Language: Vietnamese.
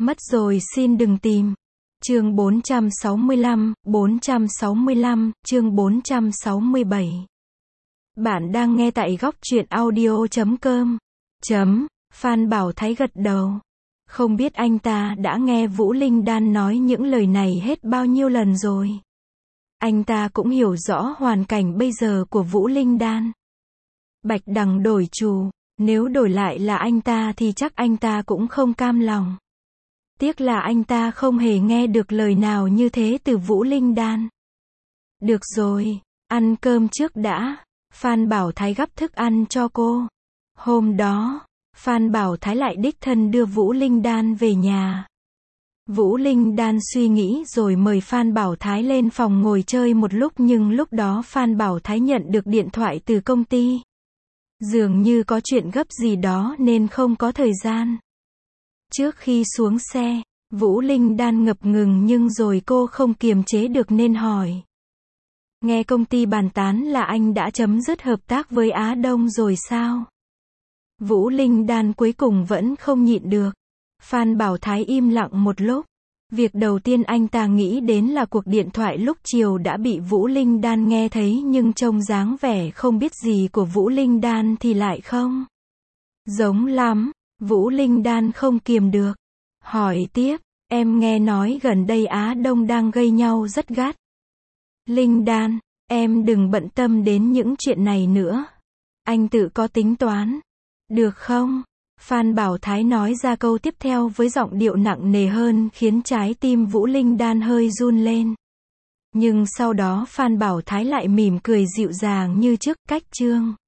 Mất rồi xin đừng tìm. Chương 465, chương 467. Bạn đang nghe tại góc truyện audio.com. Phan Bảo Thái gật đầu. Không biết anh ta đã nghe Vũ Linh Đan nói những lời này hết bao nhiêu lần rồi. Anh ta cũng hiểu rõ hoàn cảnh bây giờ của Vũ Linh Đan. Bạch Đằng đổi chủ, nếu đổi lại là anh ta thì chắc anh ta cũng không cam lòng. Tiếc là anh ta không hề nghe được lời nào như thế từ Vũ Linh Đan. Được rồi, ăn cơm trước đã. Phan Bảo Thái gắp thức ăn cho cô. Hôm đó, Phan Bảo Thái lại đích thân đưa Vũ Linh Đan về nhà. Vũ Linh Đan suy nghĩ rồi mời Phan Bảo Thái lên phòng ngồi chơi một lúc, nhưng lúc đó Phan Bảo Thái nhận được điện thoại từ công ty. Dường như có chuyện gấp gì đó nên không có thời gian. Trước khi xuống xe, Vũ Linh Đan ngập ngừng nhưng rồi cô không kiềm chế được nên hỏi. Nghe công ty bàn tán là anh đã chấm dứt hợp tác với Á Đông rồi sao? Vũ Linh Đan cuối cùng vẫn không nhịn được. Phan Bảo Thái im lặng một lúc. Việc đầu tiên anh ta nghĩ đến là cuộc điện thoại lúc chiều đã bị Vũ Linh Đan nghe thấy, nhưng trông dáng vẻ không biết gì của Vũ Linh Đan thì lại không giống lắm. Vũ Linh Đan không kiềm được. Hỏi tiếp, em nghe nói gần đây Á Đông đang gây nhau rất gắt. Linh Đan, em đừng bận tâm đến những chuyện này nữa. Anh tự có tính toán. Được không? Phan Bảo Thái nói ra câu tiếp theo với giọng điệu nặng nề hơn, khiến trái tim Vũ Linh Đan hơi run lên. Nhưng sau đó Phan Bảo Thái lại mỉm cười dịu dàng như trước, cách chương.